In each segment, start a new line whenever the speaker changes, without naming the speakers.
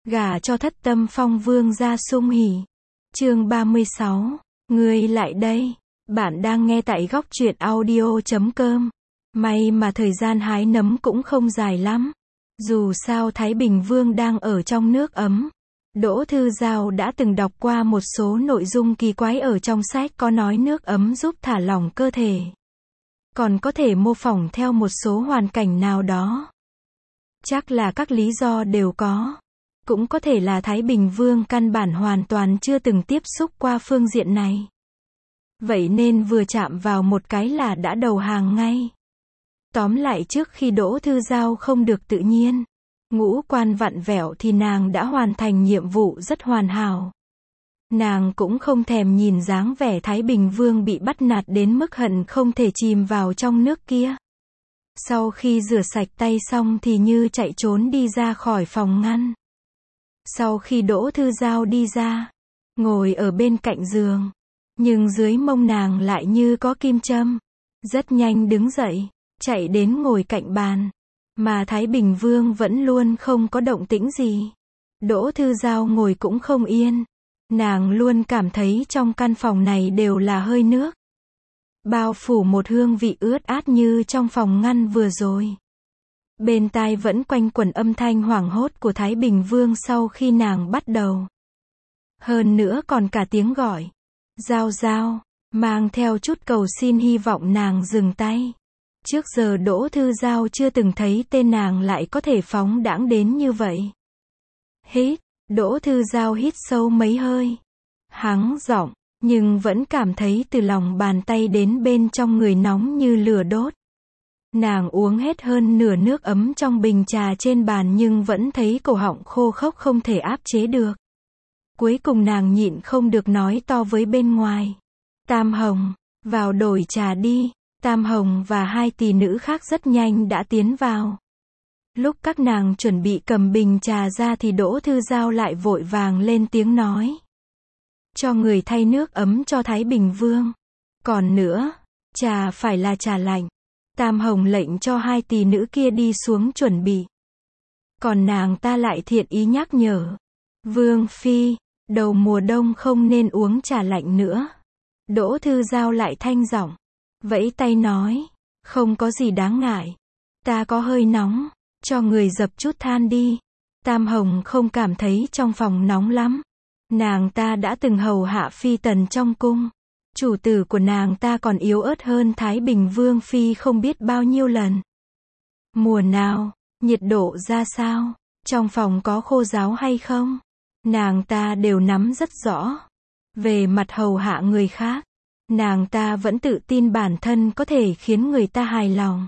Gả cho Thất Tâm Phong vương gia sung hỉ. Chương 36. Ngươi lại đây. Bạn đang nghe tại góc truyện audio.com. May mà thời gian hái nấm cũng không dài lắm. Dù sao Thái Bình Vương đang ở trong nước ấm. Đỗ Thư Giao đã từng đọc qua một số nội dung kỳ quái ở trong sách có nói nước ấm giúp thả lỏng cơ thể. Còn có thể mô phỏng theo một số hoàn cảnh nào đó. Chắc là các lý do đều có. Cũng có thể là Thái Bình Vương căn bản hoàn toàn chưa từng tiếp xúc qua phương diện này. Vậy nên vừa chạm vào một cái là đã đầu hàng ngay. Tóm lại trước khi Đỗ Thư Giao không được tự nhiên, ngũ quan vặn vẹo thì nàng đã hoàn thành nhiệm vụ rất hoàn hảo. Nàng cũng không thèm nhìn dáng vẻ Thái Bình Vương bị bắt nạt đến mức hận không thể chìm vào trong nước kia. Sau khi rửa sạch tay xong thì như chạy trốn đi ra khỏi phòng ngăn. Sau khi Đỗ Thư Giao đi ra, ngồi ở bên cạnh giường, nhưng dưới mông nàng lại như có kim châm. Rất nhanh đứng dậy, chạy đến ngồi cạnh bàn. Mà Thái Bình Vương vẫn luôn không có động tĩnh gì. Đỗ Thư Giao ngồi cũng không yên. Nàng luôn cảm thấy trong căn phòng này đều là hơi nước. Bao phủ một hương vị ướt át như trong phòng ngăn vừa rồi. Bên tai vẫn quanh quẩn âm thanh hoảng hốt của Thái Bình Vương sau khi nàng bắt đầu. Hơn nữa còn cả tiếng gọi. Giao Giao, mang theo chút cầu xin hy vọng nàng dừng tay. Trước giờ Đỗ Thư Giao chưa từng thấy tên nàng lại có thể phóng đãng đến như vậy. Hít, Đỗ Thư Giao hít sâu mấy hơi. Hắng giọng, nhưng vẫn cảm thấy từ lòng bàn tay đến bên trong người nóng như lửa đốt. Nàng uống hết hơn nửa nước ấm trong bình trà trên bàn nhưng vẫn thấy cổ họng khô khốc không thể áp chế được. Cuối cùng nàng nhịn không được nói to với bên ngoài. Tam Hồng, vào đổi trà đi. Tam Hồng và hai tỷ nữ khác rất nhanh đã tiến vào. Lúc các nàng chuẩn bị cầm bình trà ra thì Đỗ Thư Giao lại vội vàng lên tiếng nói. Cho người thay nước ấm cho Thái Bình Vương. Còn nữa, trà phải là trà lạnh. Tam Hồng lệnh cho hai tỷ nữ kia đi xuống chuẩn bị. Còn nàng ta lại thiện ý nhắc nhở. Vương Phi, đầu mùa đông không nên uống trà lạnh nữa. Đỗ Thư Giao lại thanh giọng. Vẫy tay nói. Không có gì đáng ngại. Ta có hơi nóng. Cho người dập chút than đi. Tam Hồng không cảm thấy trong phòng nóng lắm. Nàng ta đã từng hầu hạ phi tần trong cung. Chủ tử của nàng ta còn yếu ớt hơn Thái Bình Vương Phi không biết bao nhiêu lần. Mùa nào, nhiệt độ ra sao, trong phòng có khô ráo hay không, nàng ta đều nắm rất rõ. Về mặt hầu hạ người khác, nàng ta vẫn tự tin bản thân có thể khiến người ta hài lòng.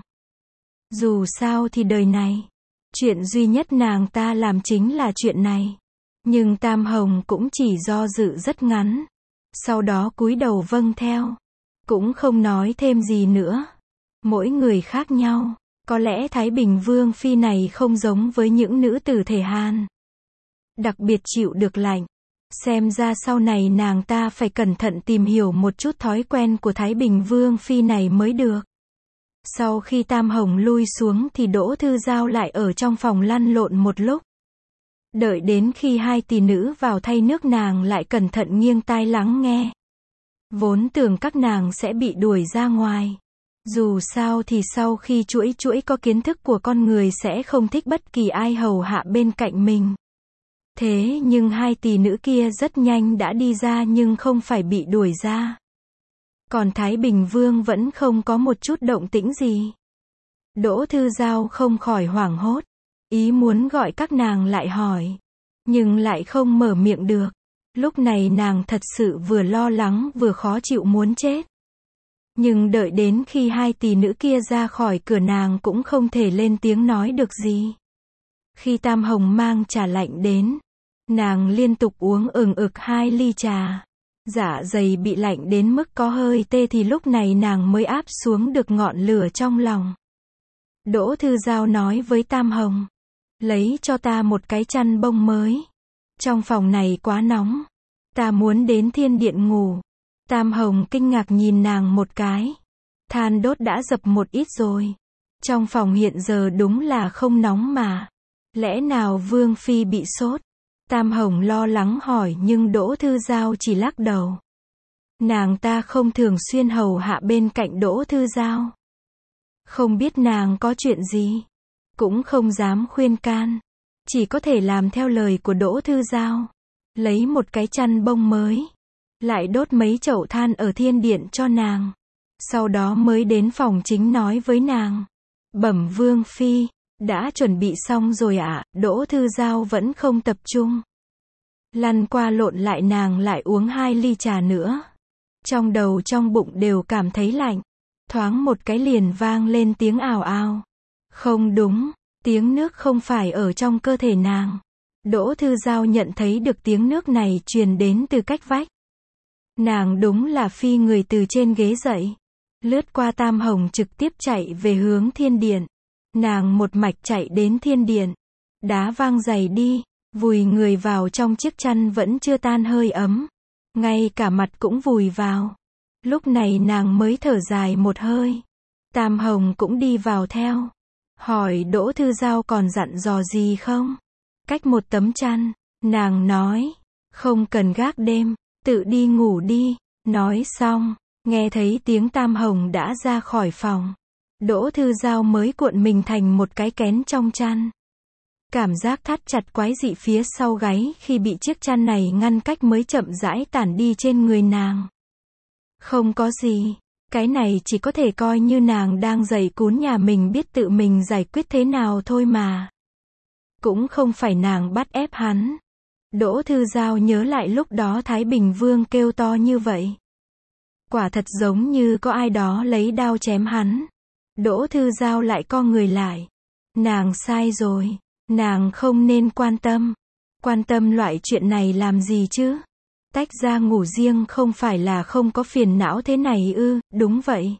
Dù sao thì đời này, chuyện duy nhất nàng ta làm chính là chuyện này. Nhưng Tam Hồng cũng chỉ do dự rất ngắn. Sau đó cúi đầu vâng theo. Cũng không nói thêm gì nữa. Mỗi người khác nhau. Có lẽ Thái Bình Vương Phi này không giống với những nữ tử thể Hàn. Đặc biệt chịu được lạnh. Xem ra sau này nàng ta phải cẩn thận tìm hiểu một chút thói quen của Thái Bình Vương Phi này mới được. Sau khi Tam Hồng lui xuống thì Đỗ Thư Giao lại ở trong phòng lăn lộn một lúc. Đợi đến khi hai tỷ nữ vào thay nước nàng lại cẩn thận nghiêng tai lắng nghe. Vốn tưởng các nàng sẽ bị đuổi ra ngoài. Dù sao thì sau khi chuỗi có kiến thức của con người sẽ không thích bất kỳ ai hầu hạ bên cạnh mình. Thế nhưng hai tỷ nữ kia rất nhanh đã đi ra nhưng không phải bị đuổi ra. Còn Thái Bình Vương vẫn không có một chút động tĩnh gì. Đỗ Thư Giao không khỏi hoảng hốt. Ý muốn gọi các nàng lại hỏi. Nhưng lại không mở miệng được. Lúc này nàng thật sự vừa lo lắng vừa khó chịu muốn chết. Nhưng đợi đến khi hai tỷ nữ kia ra khỏi cửa nàng cũng không thể lên tiếng nói được gì. Khi Tam Hồng mang trà lạnh đến, nàng liên tục uống ừng ực 2 ly trà. Dạ dày bị lạnh đến mức có hơi tê thì lúc này nàng mới áp xuống được ngọn lửa trong lòng. Đỗ Thư Giao nói với Tam Hồng. Lấy cho ta một cái chăn bông mới. Trong phòng này quá nóng. Ta muốn đến thiên điện ngủ. Tam Hồng kinh ngạc nhìn nàng một cái. Than đốt đã dập một ít rồi. Trong phòng hiện giờ đúng là không nóng mà. Lẽ nào Vương Phi bị sốt? Tam Hồng lo lắng hỏi nhưng Đỗ Thư Giao chỉ lắc đầu. Nàng ta không thường xuyên hầu hạ bên cạnh Đỗ Thư Giao. Không biết nàng có chuyện gì. Cũng không dám khuyên can. Chỉ có thể làm theo lời của Đỗ Thư Giao. Lấy một cái chăn bông mới. Lại đốt mấy chậu than ở thiên điện cho nàng. Sau đó mới đến phòng chính nói với nàng. Bẩm Vương Phi, đã chuẩn bị xong rồi ạ. Đỗ Thư Giao vẫn không tập trung. Lăn qua lộn lại nàng lại uống 2 ly trà nữa. Trong đầu trong bụng đều cảm thấy lạnh. Thoáng một cái liền vang lên tiếng ào ào. Không đúng, tiếng nước không phải ở trong cơ thể nàng. Đỗ Thư Giao nhận thấy được tiếng nước này truyền đến từ cách vách. Nàng đúng là phi người từ trên ghế dậy. Lướt qua Tam Hồng trực tiếp chạy về hướng thiên điện. Nàng một mạch chạy đến thiên điện. Đá vang giày đi, vùi người vào trong chiếc chăn vẫn chưa tan hơi ấm. Ngay cả mặt cũng vùi vào. Lúc này nàng mới thở dài một hơi. Tam Hồng cũng đi vào theo. Hỏi Đỗ Thư Giao còn dặn dò gì không? Cách một tấm chăn, nàng nói. Không cần gác đêm, tự đi ngủ đi. Nói xong, nghe thấy tiếng Tam Hồng đã ra khỏi phòng. Đỗ Thư Giao mới cuộn mình thành một cái kén trong chăn. Cảm giác thắt chặt quái dị phía sau gáy khi bị chiếc chăn này ngăn cách mới chậm rãi tản đi trên người nàng. Không có gì, cái này chỉ có thể coi như nàng đang dạy cún nhà mình biết tự mình giải quyết thế nào thôi mà. Cũng không phải nàng bắt ép hắn. Đỗ Thư Giao nhớ lại lúc đó Thái Bình Vương kêu to như vậy. Quả thật giống như có ai đó lấy đao chém hắn. Đỗ Thư Giao lại co người lại. Nàng sai rồi. Nàng không nên quan tâm. Quan tâm loại chuyện này làm gì chứ? Tách ra ngủ riêng không phải là không có phiền não thế này ư? Đúng vậy.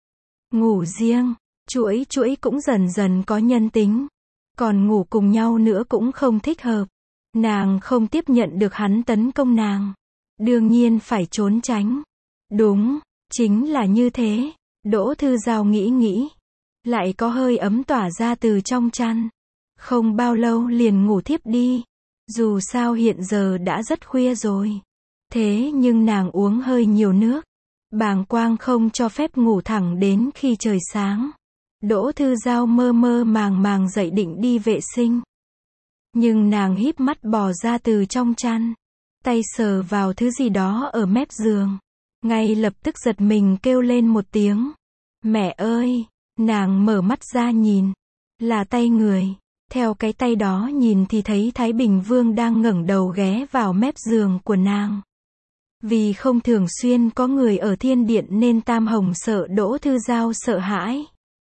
Ngủ riêng, chuỗi cũng dần dần có nhân tính. Còn ngủ cùng nhau nữa cũng không thích hợp. Nàng không tiếp nhận được hắn tấn công nàng. Đương nhiên phải trốn tránh. Đúng, chính là như thế. Đỗ Thư Giao nghĩ. Lại có hơi ấm tỏa ra từ trong chăn. Không bao lâu liền ngủ thiếp đi. Dù sao hiện giờ đã rất khuya rồi. Thế nhưng nàng uống hơi nhiều nước. Bàng quang không cho phép ngủ thẳng đến khi trời sáng. Đỗ Thư Giao mơ màng dậy định đi vệ sinh. Nhưng nàng híp mắt bò ra từ trong chăn. Tay sờ vào thứ gì đó ở mép giường. Ngay lập tức giật mình kêu lên một tiếng. Mẹ ơi! Nàng mở mắt ra nhìn. Là tay người. Theo cái tay đó nhìn thì thấy Thái Bình Vương đang ngẩng đầu ghé vào mép giường của nàng. Vì không thường xuyên có người ở thiên điện nên Tam Hồng sợ Đỗ Thư Giao sợ hãi.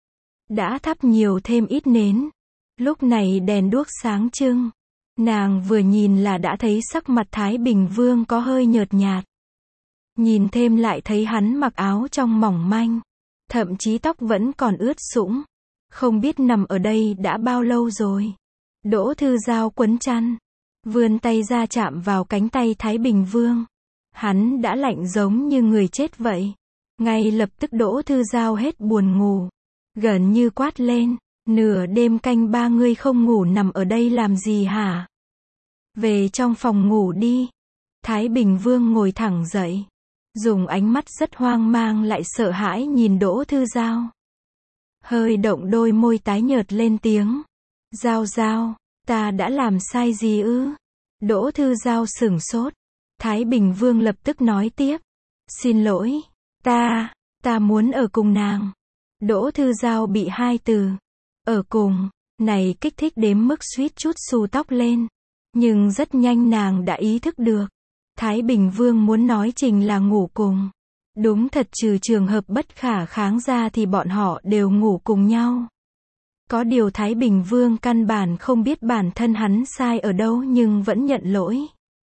Đã thắp nhiều thêm ít nến. Lúc này đèn đuốc sáng trưng. Nàng vừa nhìn là đã thấy sắc mặt Thái Bình Vương có hơi nhợt nhạt. Nhìn thêm lại thấy hắn mặc áo trong mỏng manh. Thậm chí tóc vẫn còn ướt sũng. Không biết nằm ở đây đã bao lâu rồi. Đỗ Thư Giao quấn chăn. Vươn tay ra chạm vào cánh tay Thái Bình Vương. Hắn đã lạnh giống như người chết vậy. Ngay lập tức Đỗ Thư Giao hết buồn ngủ. Gần như quát lên. Nửa đêm canh 3 ngươi không ngủ nằm ở đây làm gì hả? Về trong phòng ngủ đi. Thái Bình Vương ngồi thẳng dậy. Dùng ánh mắt rất hoang mang lại sợ hãi nhìn Đỗ Thư Giao. Hơi động đôi môi tái nhợt lên tiếng. Giao, ta đã làm sai gì ư? Đỗ Thư Giao sửng sốt. Thái Bình Vương lập tức nói tiếp. Xin lỗi, ta muốn ở cùng nàng. Đỗ Thư Giao bị 2 từ. Ở cùng, này kích thích đến mức suýt chút xù tóc lên. Nhưng rất nhanh nàng đã ý thức được. Thái Bình Vương muốn nói chính là ngủ cùng. Đúng thật trừ trường hợp bất khả kháng ra thì bọn họ đều ngủ cùng nhau. Có điều Thái Bình Vương căn bản không biết bản thân hắn sai ở đâu nhưng vẫn nhận lỗi.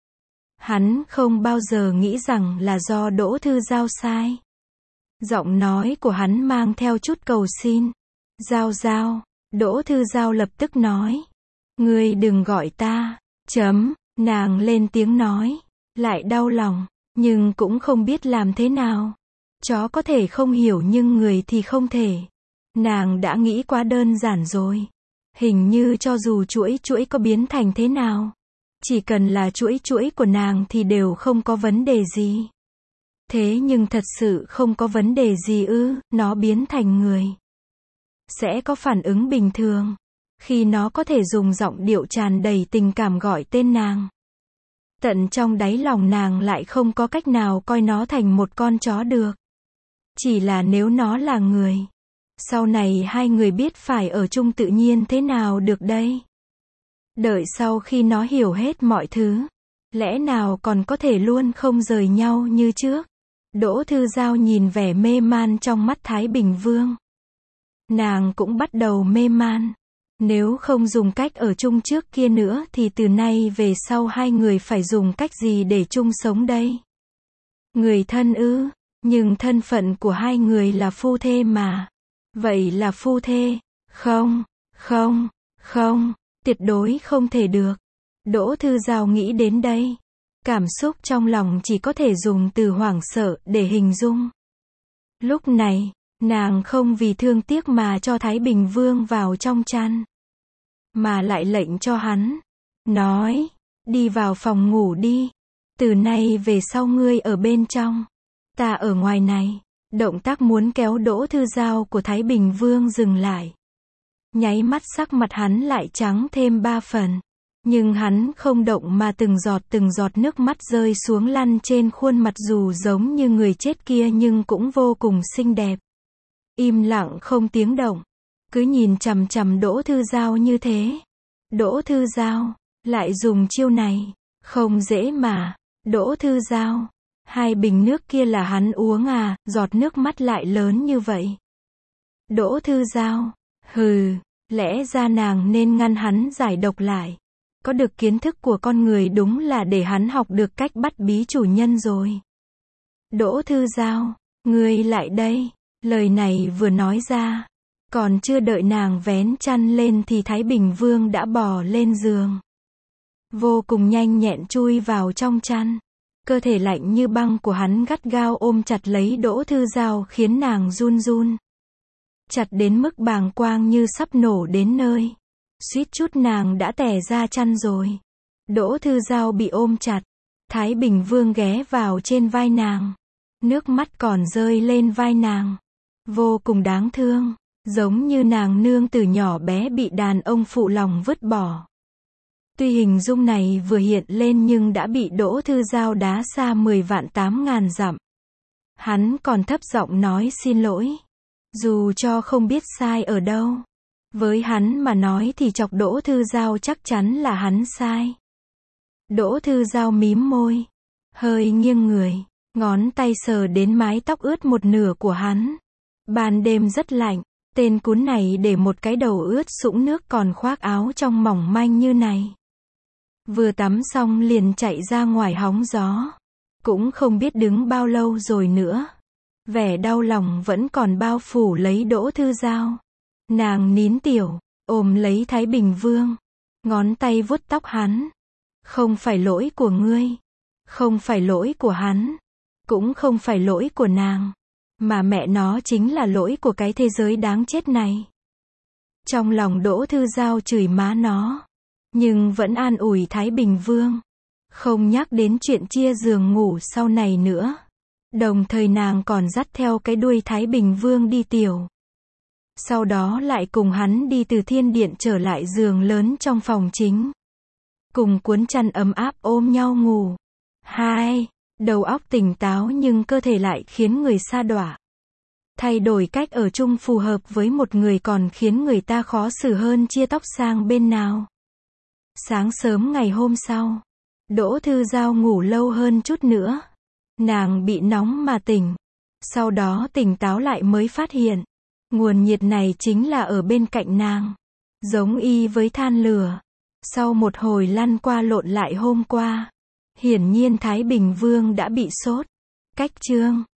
Hắn không bao giờ nghĩ rằng là do Đỗ Thư Giao sai. Giọng nói của hắn mang theo chút cầu xin. Giao, Đỗ Thư Giao lập tức nói. Ngươi đừng gọi ta. Nàng lên tiếng nói. Lại đau lòng, nhưng cũng không biết làm thế nào. Chó có thể không hiểu nhưng người thì không thể. Nàng đã nghĩ quá đơn giản rồi. Hình như cho dù chuỗi có biến thành thế nào, Chỉ cần là chuỗi chuỗi của nàng thì đều không có vấn đề gì. Thế nhưng thật sự không có vấn đề gì ư, nó biến thành người. Sẽ có phản ứng bình thường. Khi nó có thể dùng giọng điệu tràn đầy tình cảm gọi tên nàng. Tận trong đáy lòng nàng lại không có cách nào coi nó thành một con chó được. Chỉ là nếu nó là người. Sau này hai người biết phải ở chung tự nhiên thế nào được đây. Đợi sau khi nó hiểu hết mọi thứ. Lẽ nào còn có thể luôn không rời nhau như trước. Đỗ Thư Giao nhìn vẻ mê man trong mắt Thái Bình Vương. Nàng cũng bắt đầu mê man. Nếu không dùng cách ở chung trước kia nữa thì từ nay về sau hai người phải dùng cách gì để chung sống đây? Người thân ư? Nhưng thân phận của hai người là phu thê mà. Vậy là phu thê? Không, không, không, tuyệt đối không thể được. Đỗ Thư Giao nghĩ đến đây. Cảm xúc trong lòng chỉ có thể dùng từ hoảng sợ để hình dung. Lúc này, nàng không vì thương tiếc mà cho Thái Bình Vương vào trong chăn. Mà lại lệnh cho hắn. Nói, đi vào phòng ngủ đi. Từ nay về sau ngươi ở bên trong. Ta ở ngoài này. Động tác muốn kéo Đỗ Thư Giao của Thái Bình Vương dừng lại. Nháy mắt sắc mặt hắn lại trắng thêm 3 phần. Nhưng hắn không động mà từng giọt nước mắt rơi xuống lăn trên khuôn mặt dù giống như người chết kia nhưng cũng vô cùng xinh đẹp. Im lặng không tiếng động. Cứ nhìn chằm chằm Đỗ Thư Giao như thế. Đỗ Thư Giao, lại dùng chiêu này. Không dễ mà. Đỗ Thư Giao, 2 bình nước kia là hắn uống à, giọt nước mắt lại lớn như vậy. Đỗ Thư Giao, hừ, lẽ ra nàng nên ngăn hắn giải độc lại. Có được kiến thức của con người đúng là để hắn học được cách bắt bí chủ nhân rồi. Đỗ Thư Giao, ngươi lại đây. Lời này vừa nói ra. Còn chưa đợi nàng vén chăn lên thì Thái Bình Vương đã bò lên giường. Vô cùng nhanh nhẹn chui vào trong chăn. Cơ thể lạnh như băng của hắn gắt gao ôm chặt lấy Đỗ Thư Giao khiến nàng run run. Chặt đến mức bàng quang như sắp nổ đến nơi. Suýt chút nàng đã tè ra chăn rồi. Đỗ Thư Giao bị ôm chặt. Thái Bình Vương ghé vào trên vai nàng. Nước mắt còn rơi lên vai nàng. Vô cùng đáng thương. Giống như nàng nương từ nhỏ bé bị đàn ông phụ lòng vứt bỏ. Tuy hình dung này vừa hiện lên nhưng đã bị Đỗ Thư Giao đá xa 10 vạn 8 ngàn dặm. Hắn còn thấp giọng nói xin lỗi. Dù cho không biết sai ở đâu. Với hắn mà nói thì chọc Đỗ Thư Giao chắc chắn là hắn sai. Đỗ Thư Giao mím môi. Hơi nghiêng người. Ngón tay sờ đến mái tóc ướt một nửa của hắn. Ban đêm rất lạnh. Tên cún này để một cái đầu ướt sũng nước còn khoác áo trong mỏng manh như này. Vừa tắm xong liền chạy ra ngoài hóng gió. Cũng không biết đứng bao lâu rồi nữa. Vẻ đau lòng vẫn còn bao phủ lấy Đỗ Thư Giao. Nàng nín tiểu, ôm lấy Thái Bình Vương. Ngón tay vuốt tóc hắn. Không phải lỗi của ngươi. Không phải lỗi của hắn. Cũng không phải lỗi của nàng. Mà mẹ nó chính là lỗi của cái thế giới đáng chết này. Trong lòng Đỗ Thư Giao chửi má nó. Nhưng vẫn an ủi Thái Bình Vương. Không nhắc đến chuyện chia giường ngủ sau này nữa. Đồng thời nàng còn dắt theo cái đuôi Thái Bình Vương đi tiểu. Sau đó lại cùng hắn đi từ thiên điện trở lại giường lớn trong phòng chính. Cùng cuốn chăn ấm áp ôm nhau ngủ. Hai, đầu óc tỉnh táo nhưng cơ thể lại khiến người sa đọa. Thay đổi cách ở chung phù hợp với một người còn khiến người ta khó xử hơn chia tóc sang bên nào. Sáng sớm ngày hôm sau, Đỗ Thư Giao ngủ lâu hơn chút nữa. Nàng bị nóng mà tỉnh. Sau đó tỉnh táo lại mới phát hiện. Nguồn nhiệt này chính là ở bên cạnh nàng. Giống y với than lửa. Sau một hồi lăn qua lộn lại hôm qua. Hiển nhiên Thái Bình Vương đã bị sốt. Cách chương